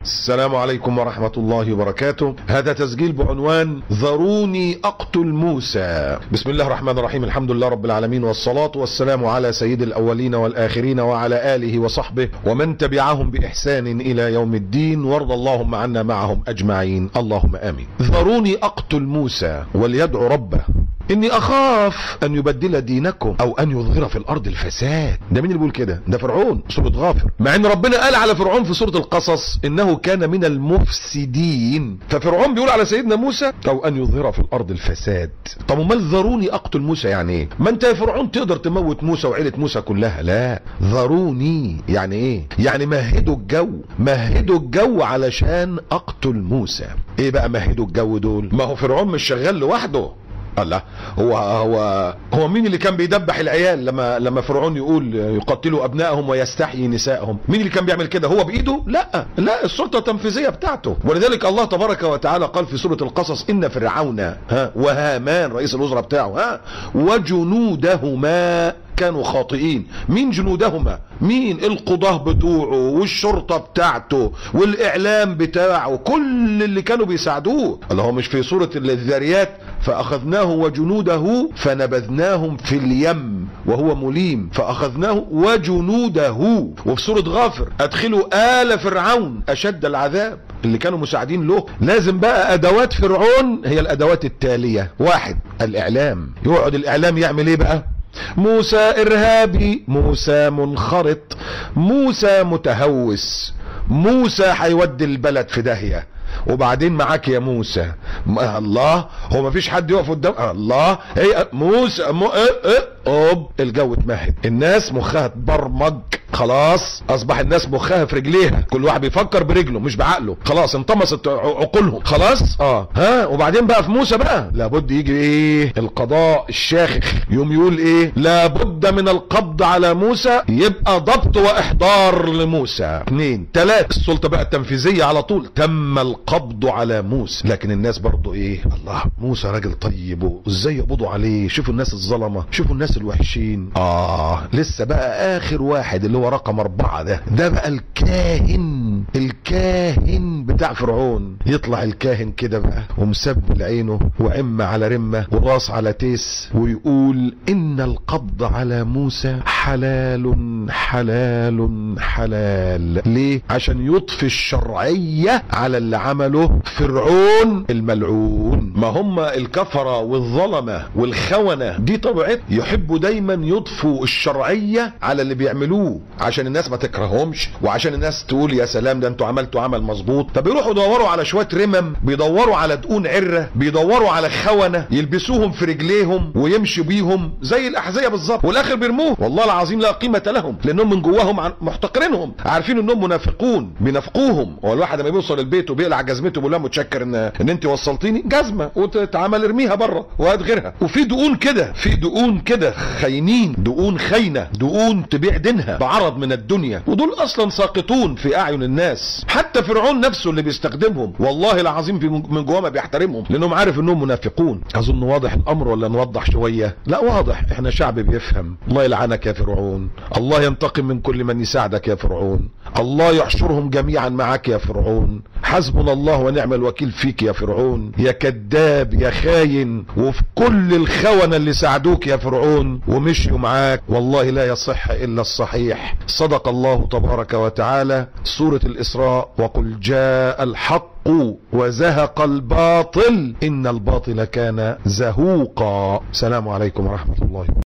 السلام عليكم ورحمة الله وبركاته. هذا تسجيل بعنوان ذروني أقتل موسى. بسم الله الرحمن الرحيم، الحمد لله رب العالمين، والصلاة والسلام على سيد الأولين والآخرين وعلى آله وصحبه ومن تبعهم بإحسان إلى يوم الدين، وارض اللهم عنا معهم أجمعين، اللهم آمين. ذروني أقتل موسى وليدعو ربه إني أخاف أن يبدل دينكم أو أن يظهر في الأرض الفساد. ده مين اللي بيقول كده؟ ده فرعون، سورة غافر. مع إن ربنا قال على فرعون في سورة القصص إنه كان من المفسدين، ففرعون بيقول على سيدنا موسى أو أن يظهر في الأرض الفساد. طب امال ذروني أقتل موسى يعني إيه؟ ما أنت يا فرعون تقدر تموت موسى وعيلة موسى كلها. لا، ذروني يعني إيه؟ يعني مهدوا الجو، مهدوا الجو علشان أقتل موسى. إيه بقى مهدوا الجو دول؟ ما هو فرعون مش شغال لوحده. الله، هو مين اللي كان بيدبح العيال لما فرعون يقول يقتلوا ابنائهم ويستحيي نسائهم؟ مين اللي كان بيعمل كده؟ هو بايده؟ لا، السلطه التنفيذيه بتاعته. ولذلك الله تبارك وتعالى قال في سوره القصص ان فرعون وهامان رئيس الوزراء بتاعه وجنودهما كانوا خاطئين. مين جنودهما؟ مين؟ القضاه بتوعه والشرطه بتاعته والاعلام بتاعه، كل اللي كانوا بيساعدوه. اللي هو مش في سوره الذاريات فاخذناه وجنوده فنبذناهم في اليم وهو مليم فاخذناه وجنوده. وفي سوره غافر ادخلوا آل فرعون اشد العذاب، اللي كانوا مساعدين له. لازم بقى ادوات فرعون هي الادوات التاليه: واحد، الاعلام. يقعد الاعلام يعمل ايه بقى؟ موسى ارهابي، موسى منخرط، موسى متهوس، موسى هيودي البلد في داهيه. وبعدين معاك يا موسى. الله، هو مفيش حد يقف قدام الله؟ هي موسى الجو اتمهد، الناس مخها اتبرمج خلاص، اصبح الناس مخها في رجليها، كل واحد بيفكر برجله مش بعقله، خلاص انطمست عقولهم خلاص. وبعدين بقى في موسى بقى لابد يجي ايه؟ القضاء الشاخخ يوم يقول ايه؟ لابد من القبض على موسى، يبقى ضبط واحضار لموسى. 2 3 السلطة بقى التنفيذية على طول، تم القبض على موسى. لكن الناس برضو ايه؟ الله، موسى راجل طيب وازاي يقبضوا عليه؟ شوفوا الناس الظلمة، شوفوا الناس الوحشين. لسه بقى اخر واحد اللي هو رقم 4 ده بقى الكاهن بتاع فرعون. يطلع الكاهن كده بقى ومسبل عينه وعمة على رمة وراس على تيس، ويقول ان القبض على موسى حلال حلال حلال. ليه؟ عشان يطفي الشرعية على اللي عمله فرعون الملعون. ما هم الكفرة والظلمة والخونة دي طبيعت يحبوا دايما يطفوا الشرعية على اللي بيعملوه عشان الناس ما تكرههمش، وعشان الناس تقول يا سلام ده انتوا عملتوا عمل مظبوط. فبيروحوا يدوروا على شويه رمم، بيدوروا على دقون عره، بيدوروا على خونه يلبسوهم في رجليهم ويمشوا بيهم زي الاحذيه بالظبط، والاخر بيرموه. والله العظيم لا قيمه لهم، لانهم من جواهم محتقرينهم، عارفين انهم منافقون، بينافقوهم. هو الواحد لما بيوصل البيت وبيقلع جزمته بيقول لها متشكر ان انت وصلتيني جزمه، وتتعمل ارميها بره وهات غيرها. وفي دقون كده، في دقون كده خاينين، دقون خاينه، دقون تبيع دينها بعرض من الدنيا، ودول اصلا ساقطون في اعين الناس. حتى فرعون نفسه اللي بيستخدمهم والله العظيم من جواه ما بيحترمهم، لانهم عارف انهم منافقون. اظن واضح الامر ولا نوضح شويه؟ لا واضح، احنا شعب بيفهم. الله يلعنك يا فرعون، الله ينتقم من كل من يساعدك يا فرعون، الله يحشرهم جميعا معك يا فرعون. حسبنا الله ونعم الوكيل فيك يا فرعون، يا كذاب يا خاين، وفي كل الخونة اللي ساعدوك يا فرعون ومشيوا معاك. والله لا يصح الا الصحيح. صدق الله تبارك وتعالى، سورة الإسراء: وقل جاء الحق وزهق الباطل إن الباطل كان زهوقا. السلام عليكم ورحمة الله.